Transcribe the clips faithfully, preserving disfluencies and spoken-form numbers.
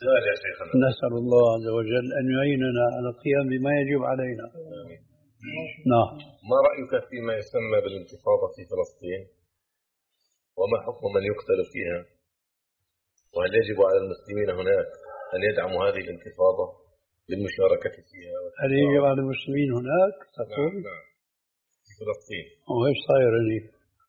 سؤال يا شيخنا. نسأل الله عز وجل أن يعيننا على القيام بما يجب علينا. آمين. نعم. ما رأيك فيما يسمى بالانتفاضة في فلسطين؟ وما حكم من يقتل فيها؟ وهل يجب على المسلمين هناك أن يدعموا هذه الانتفاضة بالمشاركة فيها؟ هل يجب على المسلمين هناك تقول؟ نعم نعم في فلسطين. وإيش صاير هناك؟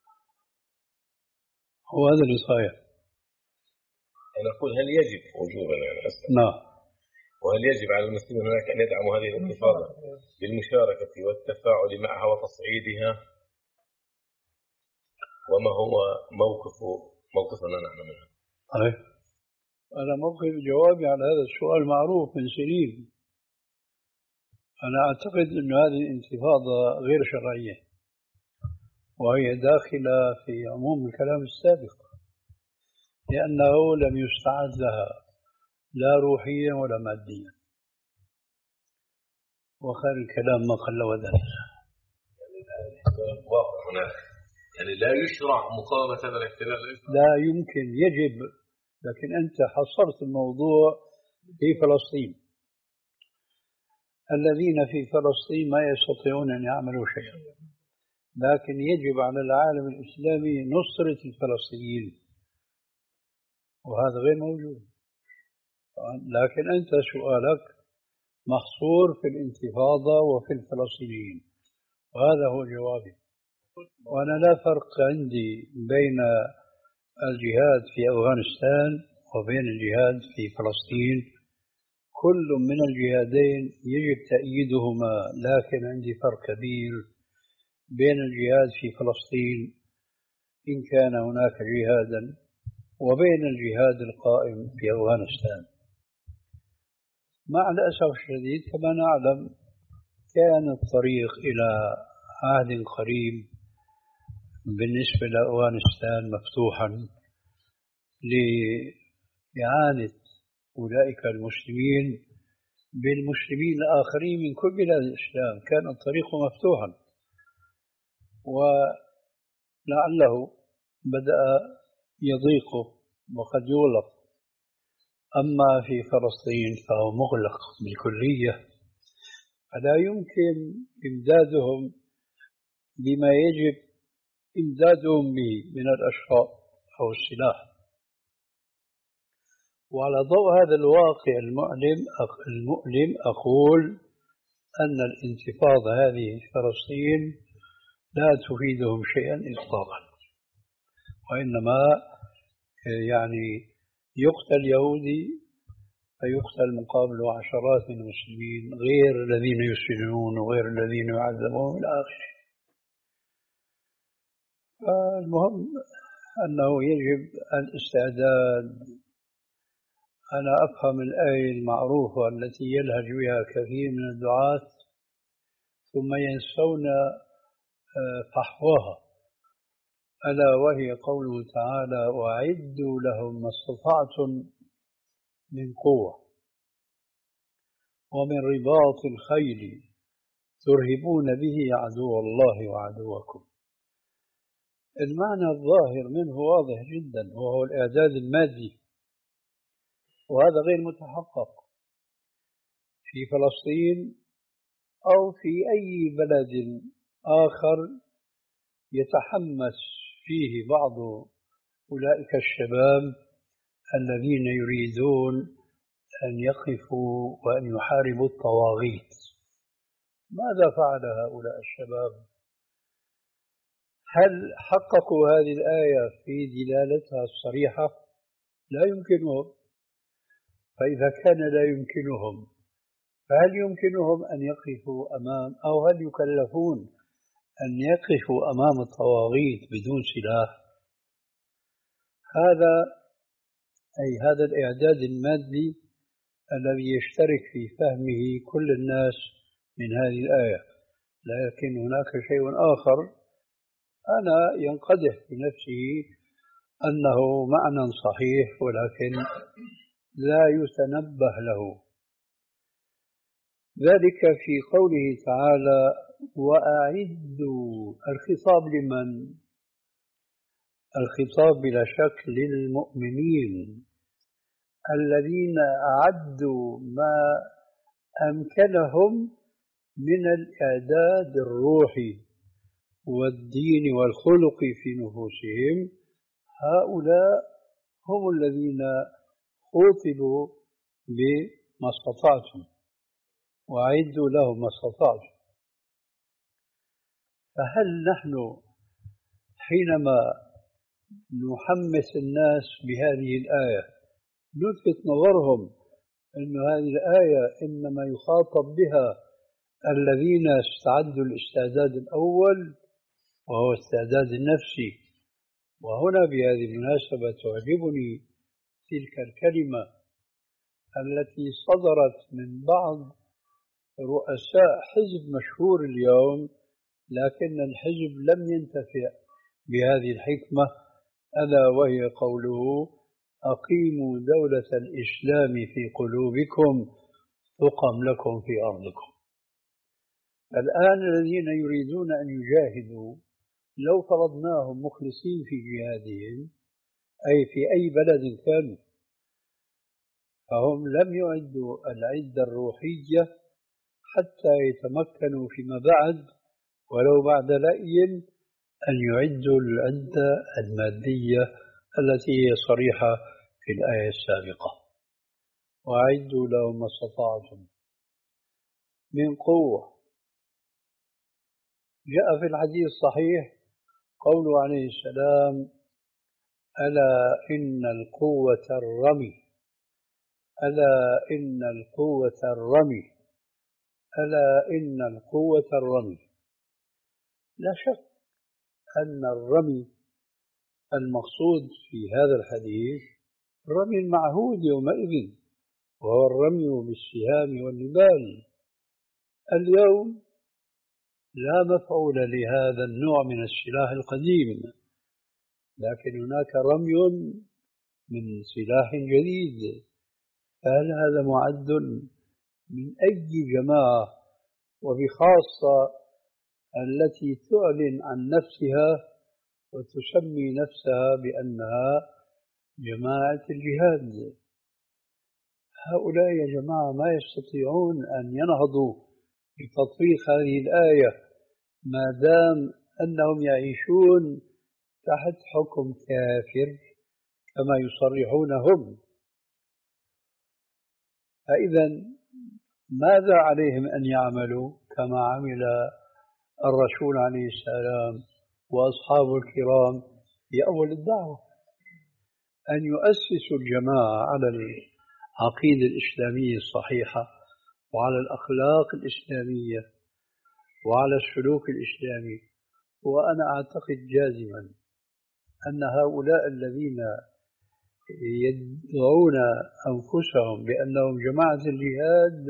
هو هذا اللي صاير. أنا أقول هل يجب وجوبا يعني أسأل. نعم. وهل يجب على المسلمين هناك أن يدعموا هذه الانتفاضة بالمشاركة والتفاعل معها وتصعيدها؟ وما هو موقف موقفنا نحن منها؟ طيب أنا موقف جوابي على هذا السؤال معروف من سنين. أنا أعتقد أن هذه الانتفاضة غير شرعية، وهي داخلة في عموم الكلام السابق، لأنه لم يستعد لها لا روحيا ولا ماديا، وخير الكلام ما قل ودل. يعني واقع هناك، يعني لا يشرع مقاومة هذا الاحتلال. لا يمكن، يجب، لكن أنت حصرت الموضوع في فلسطين. الذين في فلسطين ما يستطيعون أن يعملوا شيئا، لكن يجب على العالم الإسلامي نصرة الفلسطينيين، وهذا غير موجود. لكن أنت سؤالك محصور في الانتفاضة وفي الفلسطينيين، وهذا هو جوابي. وأنا لا فرق عندي بين الجهاد في أفغانستان وبين الجهاد في فلسطين، كل من الجهادين يجب تأييدهما، لكن عندي فرق كبير بين الجهاد في فلسطين إن كان هناك جهادا وبين الجهاد القائم في أفغانستان. مع الأسف الشديد كما نعلم كان الطريق إلى عهد قريب بالنسبة لأفغانستان مفتوحا لإعانة أولئك المسلمين بالمسلمين الآخرين من كل بلاد الإسلام. كان الطريق مفتوحا، ولعله بدأ يضيق وقد يغلق. أما في فلسطين فهو مغلق بالكلية، فلا يمكن إمدادهم بما يجب إمدادهم به من الأشياء أو السلاح. وعلى ضوء هذا الواقع المؤلم المؤلم أقول أن الانتفاضة هذه في فلسطين لا تفيدهم شيئا إطلاقا، وإنما يعني يقتل يهودي فيقتل مقابله عشرات من المسلمين غير الذين يسجنون وغير الذين يعذبون إلى آخره. المهم أنه يجب الاستعداد. أنا أفهم الآية المعروفة التي يلهج بها كثير من الدعاة ثم ينسون فحواها، ألا وهي قوله تعالى: وأعدوا لهم ما استطعتم من قوة ومن رباط الخيل ترهبون به عدو الله وعدوكم. المعنى الظاهر منه واضح جدا، وهو الإعداد المادي، وهذا غير متحقق في فلسطين أو في أي بلد آخر يتحمس فيه بعض أولئك الشباب الذين يريدون أن يقفوا وأن يحاربوا الطواغيت. ماذا فعل هؤلاء الشباب؟ هل حققوا هذه الآية في دلالتها الصريحة؟ لا يمكنهم. فإذا كان لا يمكنهم، فهل يمكنهم أن يقفوا أمام، أو هل يكلفون أن يقفوا أمام الطواغيت بدون سلاح؟ هذا أي هذا الإعداد المادي الذي يشترك في فهمه كل الناس من هذه الآية. لكن هناك شيء آخر أنا ينقدح في نفسه أنه معنى صحيح ولكن لا يتنبه له، ذلك في قوله تعالى: وأعدوا. الخطاب لمن؟ الخطاب بلا شك للمؤمنين الذين أعدوا ما أمكنهم من الإعداد الروحي والدين والخلق في نفوسهم، هؤلاء هم الذين خوطبوا بما استطعتم وأعدوا لهم ما استطعتم. فهل نحن حينما نحمس الناس بهذه الآية نلفت نظرهم أن هذه الآية إنما يخاطب بها الذين استعدوا الاستعداد الأول وهو استعداد النفسي؟ وهنا بهذه المناسبة تعجبني تلك الكلمة التي صدرت من بعض رؤساء حزب مشهور اليوم، لكن الحزب لم ينتفع بهذه الحكمة، ألا وهي قوله: أقيموا دولة الإسلام في قلوبكم تقم لكم في أرضكم. الآن الذين يريدون أن يجاهدوا لو فرضناهم مخلصين في جهادهم أي في أي بلد كانوا، فهم لم يعدوا العدة الروحية حتى يتمكنوا فيما بعد ولو بعد لأي أن يعدوا العدة المادية التي هي صريحة في الآية السابقة: وأعدوا لهم ما استطعتم من قوة. جاء في الحديث الصحيح قوله عليه السلام: ألا إن القوة الرمي، ألا إن القوة الرمي، ألا إن القوة الرمي. لا شك أن الرمي المقصود في هذا الحديث الرمي المعهود يومئذ، وهو الرمي بالسهام والنبال. اليوم لا مفعول لهذا النوع من السلاح القديم، لكن هناك رمي من سلاح جديد. فهل هذا معد من أي جماعة، وبخاصة التي تعلن عن نفسها وتسمي نفسها بأنها جماعة الجهاد؟ هؤلاء يا جماعة ما يستطيعون أن ينهضوا بتطبيق هذه الآية ما دام أنهم يعيشون تحت حكم كافر كما يصرحون هم. فإذا ماذا عليهم أن يعملوا كما عمل الرسول عليه السلام وأصحابه الكرام في أول الدعوة؟ أن يؤسسوا الجماعة على العقيدة الإسلامية الصحيحة وعلى الأخلاق الإسلامية وعلى السلوك الإسلامي. وأنا أعتقد جازما أن هؤلاء الذين يدعون أنفسهم بأنهم جماعة الجهاد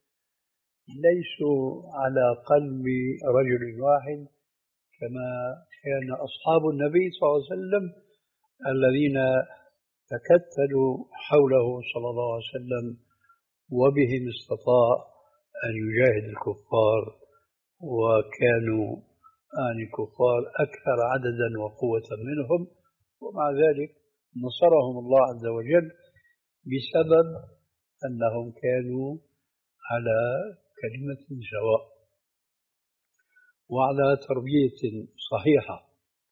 ليسوا على قلب رجل واحد كما كان أصحاب النبي صلى الله عليه وسلم الذين تكتلوا حوله صلى الله عليه وسلم وبهم استطاع أن يجاهد الكفار، وكانوا آن الكفار أكثر عددا وقوة منهم، ومع ذلك نصرهم الله عز وجل بسبب أنهم كانوا على كلمة سواء وعلى تربية صحيحة.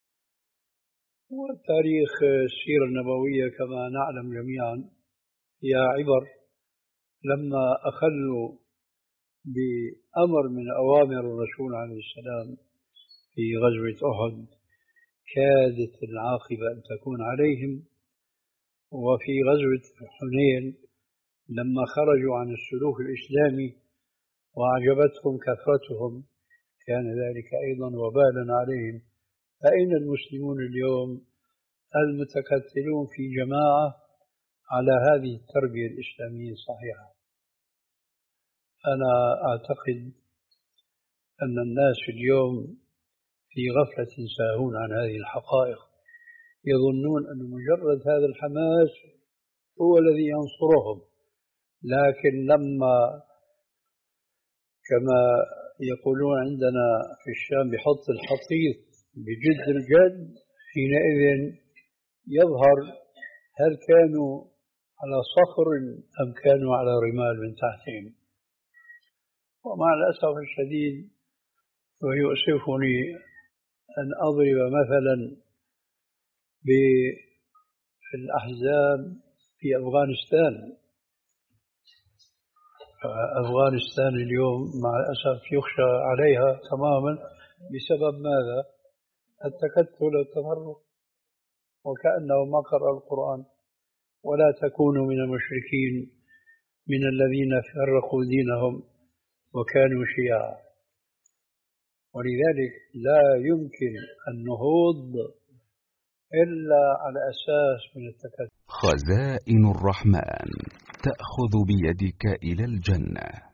وتاريخ السيرة النبوية كما نعلم جميعا هي عبر. لما أخلوا بأمر من أوامر الرسول عليه السلام في غزوة أحد كادت العاقبة أن تكون عليهم، وفي غزوة حنين لما خرجوا عن السلوك الإسلامي وأعجبتهم كثرتهم كان ذلك أيضا وبالا عليهم. فأين المسلمون اليوم المتكتلون في جماعة على هذه التربية الإسلامية الصحيحة؟ أنا أعتقد أن الناس اليوم في غفلة ساهون عن هذه الحقائق، يظنون أن مجرد هذا الحماس هو الذي ينصرهم، لكن لما كما يقولون عندنا في الشام بحط الحطيط بجد الجد، حينئذ يظهر هل كانوا على صخر أم كانوا على رمال من تحتهم. ومع الأسف الشديد ويؤسفني أن أضرب مثلا بالأحزاب في أفغانستان. أفغانستان اليوم مع الأسف يخشى عليها تماما بسبب ماذا؟ التكتل والتفرق، وكأنه ما قرأ القرآن. ولا تكونوا من المشركين من الذين فرقوا دينهم وكانوا شيعا. ولذلك لا يمكن النهوض إلا على أساس من التكتل. خزائن الرحمن تأخذ بيدك إلى الجنة.